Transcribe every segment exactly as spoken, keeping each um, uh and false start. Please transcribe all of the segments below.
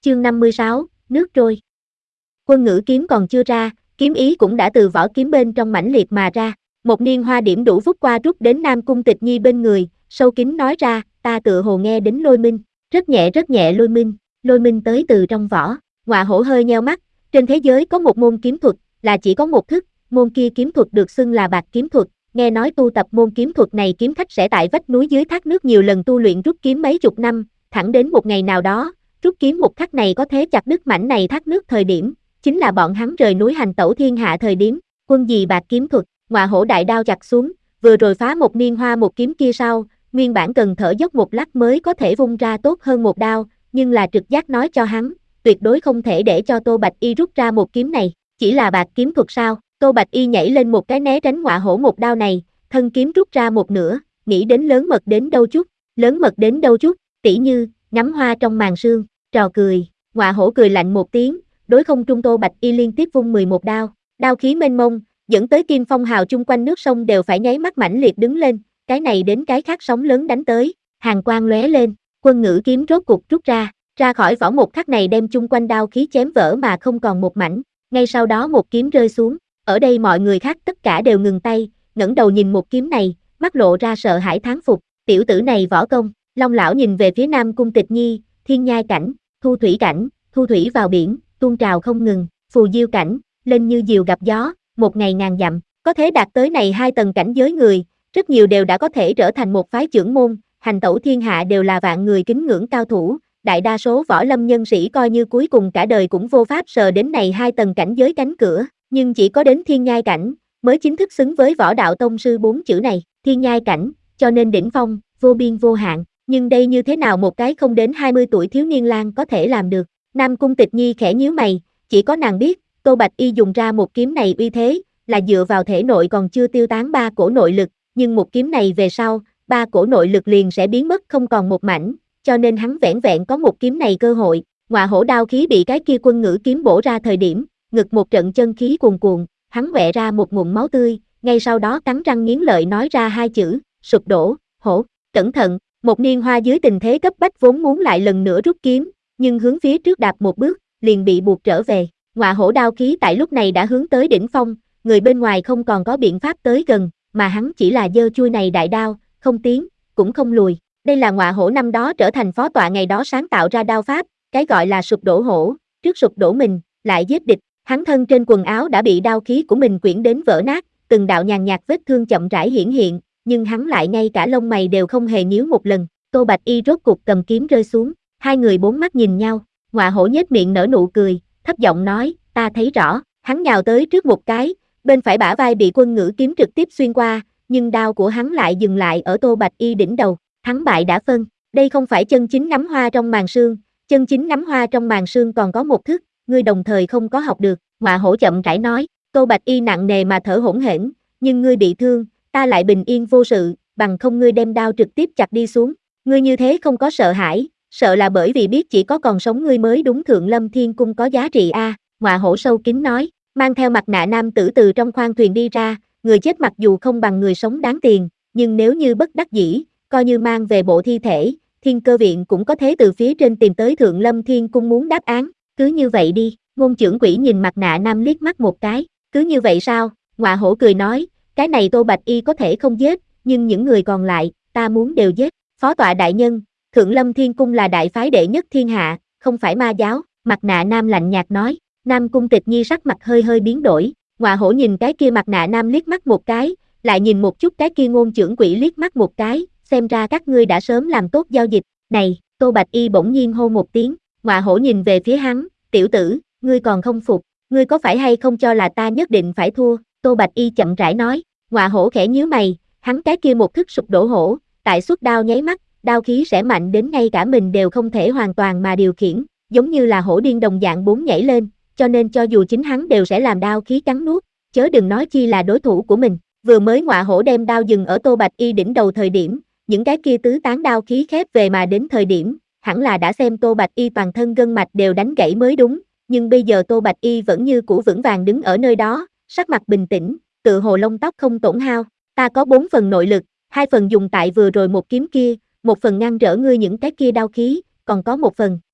Chương năm mươi sáu, nước trôi. Quân ngữ kiếm còn chưa ra, kiếm ý cũng đã từ vỏ kiếm bên trong mãnh liệt mà ra. Một niên hoa điểm đủ phút qua rút đến Nam Cung Tịch Nhi bên người, sâu kín nói ra, ta tựa hồ nghe đến lôi minh, rất nhẹ rất nhẹ lôi minh, lôi minh tới từ trong vỏ. Ngọa Hổ hơi nheo mắt, trên thế giới có một môn kiếm thuật, là chỉ có một thức, môn kia kiếm thuật được xưng là bạc kiếm thuật. Nghe nói tu tập môn kiếm thuật này kiếm khách sẽ tại vách núi dưới thác nước nhiều lần tu luyện rút kiếm mấy chục năm, thẳng đến một ngày nào đó, rút kiếm một khắc này có thế chặt đứt mảnh này thác nước thời điểm, chính là bọn hắn rời núi hành tẩu thiên hạ thời điểm. Quân gì bạc kiếm thuật, Ngọa Hổ đại đao chặt xuống, vừa rồi phá một niên hoa một kiếm kia sau, nguyên bản cần thở dốc một lát mới có thể vung ra tốt hơn một đao, nhưng là trực giác nói cho hắn, tuyệt đối không thể để cho Tô Bạch Y rút ra một kiếm này, chỉ là bạc kiếm thuật sao? Tô Bạch Y nhảy lên một cái né tránh Ngọa Hổ một đao này, thân kiếm rút ra một nửa, nghĩ đến lớn mật đến đâu chút, lớn mật đến đâu chút, tỉ như ngắm hoa trong màn sương, trò cười. Ngọa Hổ cười lạnh một tiếng, đối không trung Tô Bạch Y liên tiếp vung mười một đao, đao khí mênh mông, dẫn tới kim phong hào chung quanh nước sông đều phải nháy mắt mãnh liệt đứng lên, cái này đến cái khác sóng lớn đánh tới, hàn quang lóe lên, quân ngữ kiếm rốt cục rút ra, ra khỏi vỏ một khắc này đem chung quanh đao khí chém vỡ mà không còn một mảnh, ngay sau đó một kiếm rơi xuống, ở đây mọi người khác tất cả đều ngừng tay, ngẩng đầu nhìn một kiếm này, mắt lộ ra sợ hãi thán phục, tiểu tử này võ công. Long lão nhìn về phía Nam Cung Tịch Nhi, thiên nhai cảnh, thu thủy cảnh, thu thủy vào biển, tuôn trào không ngừng, phù diêu cảnh, lên như diều gặp gió, một ngày ngàn dặm, có thể đạt tới này hai tầng cảnh giới người, rất nhiều đều đã có thể trở thành một phái trưởng môn, hành tẩu thiên hạ đều là vạn người kính ngưỡng cao thủ, đại đa số võ lâm nhân sĩ coi như cuối cùng cả đời cũng vô pháp sờ đến này hai tầng cảnh giới cánh cửa, nhưng chỉ có đến thiên nhai cảnh, mới chính thức xứng với võ đạo tông sư bốn chữ này, thiên nhai cảnh, cho nên đỉnh phong, vô biên vô hạn, nhưng đây như thế nào một cái không đến hai mươi tuổi thiếu niên lang có thể làm được. Nam Cung Tịch Nhi khẽ nhíu mày, chỉ có nàng biết, Tô Bạch Y dùng ra một kiếm này uy thế, là dựa vào thể nội còn chưa tiêu tán ba cổ nội lực, nhưng một kiếm này về sau, ba cổ nội lực liền sẽ biến mất không còn một mảnh, cho nên hắn vẻn vẹn có một kiếm này cơ hội. Ngọa Hổ đao khí bị cái kia quân ngữ kiếm bổ ra thời điểm, ngực một trận chân khí cuồn cuộn, hắn vẽ ra một ngụm máu tươi, ngay sau đó cắn răng nghiến lợi nói ra hai chữ, sụp đổ. Hổ, cẩn thận. Một niên hoa dưới tình thế cấp bách vốn muốn lại lần nữa rút kiếm, nhưng hướng phía trước đạp một bước, liền bị buộc trở về. Ngọa Hổ đao khí tại lúc này đã hướng tới đỉnh phong, người bên ngoài không còn có biện pháp tới gần, mà hắn chỉ là giơ chuôi này đại đao, không tiến, cũng không lùi. Đây là Ngọa Hổ năm đó trở thành phó tọa ngày đó sáng tạo ra đao pháp, cái gọi là sụp đổ hổ, trước sụp đổ mình, lại giết địch. Hắn thân trên quần áo đã bị đao khí của mình quyển đến vỡ nát, từng đạo nhàn nhạt vết thương chậm rãi hiển hiện, nhưng hắn lại ngay cả lông mày đều không hề nhíu một lần. Tô Bạch Y rốt cục cầm kiếm rơi xuống, hai người bốn mắt nhìn nhau, Ngọa Hổ nhếch miệng nở nụ cười, thấp giọng nói, ta thấy rõ. Hắn nhào tới trước một cái, bên phải bả vai bị quân ngữ kiếm trực tiếp xuyên qua, nhưng đao của hắn lại dừng lại ở Tô Bạch Y đỉnh đầu, hắn bại đã phân. Đây không phải chân chính ngắm hoa trong màn sương, chân chính ngắm hoa trong màn sương còn có một thức, ngươi đồng thời không có học được. Ngọa Hổ chậm rãi nói. Tô Bạch Y nặng nề mà thở hổn hển, nhưng ngươi bị thương, ta lại bình yên vô sự, bằng không ngươi đem đao trực tiếp chặt đi xuống. Ngươi như thế không có sợ hãi, sợ là bởi vì biết chỉ có còn sống ngươi mới đúng Thượng Lâm Thiên Cung có giá trị a. À, Ngọa Hổ sâu kín nói, mang theo mặt nạ nam tử từ trong khoang thuyền đi ra, người chết mặc dù không bằng người sống đáng tiền, nhưng nếu như bất đắc dĩ, coi như mang về bộ thi thể, Thiên Cơ Viện cũng có thể từ phía trên tìm tới Thượng Lâm Thiên Cung muốn đáp án, cứ như vậy đi. Ngôn trưởng quỷ nhìn mặt nạ nam liếc mắt một cái, cứ như vậy sao? Ngọa Hổ cười nói, cái này Tô Bạch Y có thể không giết, nhưng những người còn lại, ta muốn đều giết. Phó tọa đại nhân, Thượng Lâm Thiên Cung là đại phái đệ nhất thiên hạ, không phải ma giáo. Mặt nạ nam lạnh nhạt nói. Nam Cung Tịch Nhi sắc mặt hơi hơi biến đổi, Ngọa Hổ nhìn cái kia mặt nạ nam liếc mắt một cái, lại nhìn một chút cái kia ngôn trưởng quỷ liếc mắt một cái, xem ra các ngươi đã sớm làm tốt giao dịch. Này, Tô Bạch Y bỗng nhiên hô một tiếng, Ngọa Hổ nhìn về phía hắn, tiểu tử, ngươi còn không phục, ngươi có phải hay không cho là ta nhất định phải thua? Tô Bạch Y chậm rãi nói. Ngọa Hổ khẽ nhíu mày, hắn cái kia một thức sụp đổ hổ, tại xuất đao nháy mắt, đao khí sẽ mạnh đến ngay cả mình đều không thể hoàn toàn mà điều khiển, giống như là hổ điên đồng dạng bốn nhảy lên, cho nên cho dù chính hắn đều sẽ làm đao khí cắn nuốt, chớ đừng nói chi là đối thủ của mình. Vừa mới Ngọa Hổ đem đao dừng ở Tô Bạch Y đỉnh đầu thời điểm, những cái kia tứ tán đao khí khép về mà đến thời điểm, hẳn là đã xem Tô Bạch Y toàn thân gân mạch đều đánh gãy mới đúng, nhưng bây giờ Tô Bạch Y vẫn như cũ vững vàng đứng ở nơi đó, sắc mặt bình tĩnh, tự hồ lông tóc không tổn hao. Ta có bốn phần nội lực, hai phần dùng tại vừa rồi một kiếm kia, một phần ngăn trở ngươi những cái kia đao khí, còn có một phần,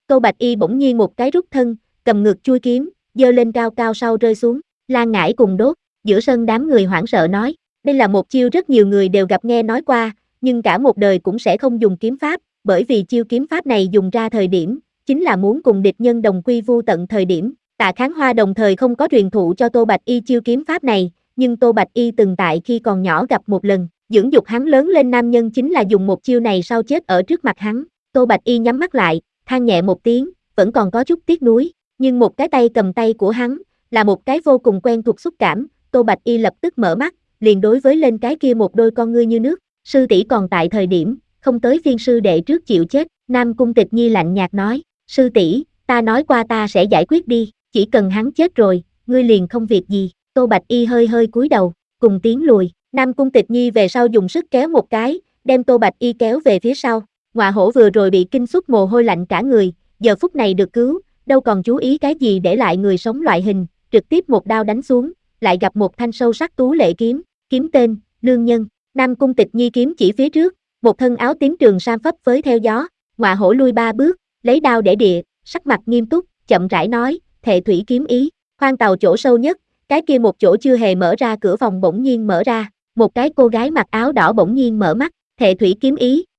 Tô Bạch Y bỗng nhiên một cái rút thân, cầm ngược chui kiếm, giơ lên cao cao sau rơi xuống, Lan Ngải cùng đốt, giữa sân đám người hoảng sợ nói, đây là một chiêu rất nhiều người đều gặp nghe nói qua, nhưng cả một đời cũng sẽ không dùng kiếm pháp, bởi vì chiêu kiếm pháp này dùng ra thời điểm, chính là muốn cùng địch nhân đồng quy vu tận thời điểm. Tạ Kháng Hoa đồng thời không có truyền thụ cho Tô Bạch Y chiêu kiếm pháp này, nhưng Tô Bạch Y từng tại khi còn nhỏ gặp một lần, dưỡng dục hắn lớn lên nam nhân chính là dùng một chiêu này sau chết ở trước mặt hắn. Tô Bạch Y nhắm mắt lại, than nhẹ một tiếng, vẫn còn có chút tiếc nuối, nhưng một cái tay cầm tay của hắn, là một cái vô cùng quen thuộc xúc cảm, Tô Bạch Y lập tức mở mắt, liền đối với lên cái kia một đôi con ngươi như nước, sư tỷ còn tại thời điểm, không tới phiên sư đệ trước chịu chết, Nam Cung Tịch Nhi lạnh nhạt nói, sư tỷ, ta nói qua ta sẽ giải quyết đi, chỉ cần hắn chết rồi, ngươi liền không việc gì, Tô Bạch Y hơi hơi cúi đầu, cùng tiến lùi, Nam Cung Tịch Nhi về sau dùng sức kéo một cái, đem Tô Bạch Y kéo về phía sau, Ngọa Hổ vừa rồi bị kinh xuất mồ hôi lạnh cả người, giờ phút này được cứu, đâu còn chú ý cái gì để lại người sống loại hình, trực tiếp một đao đánh xuống, lại gặp một thanh sâu sắc tú lệ kiếm, kiếm tên, Lương Nhân, Nam Cung Tịch Nhi kiếm chỉ phía trước, một thân áo tím trường sam phấp phới theo gió, Ngọa Hổ lui ba bước, lấy đao để địa, sắc mặt nghiêm túc, chậm rãi nói, thệ thủy kiếm ý, khoang tàu chỗ sâu nhất, cái kia một chỗ chưa hề mở ra cửa phòng bỗng nhiên mở ra, một cái cô gái mặc áo đỏ bỗng nhiên mở mắt, thệ thủy kiếm ý,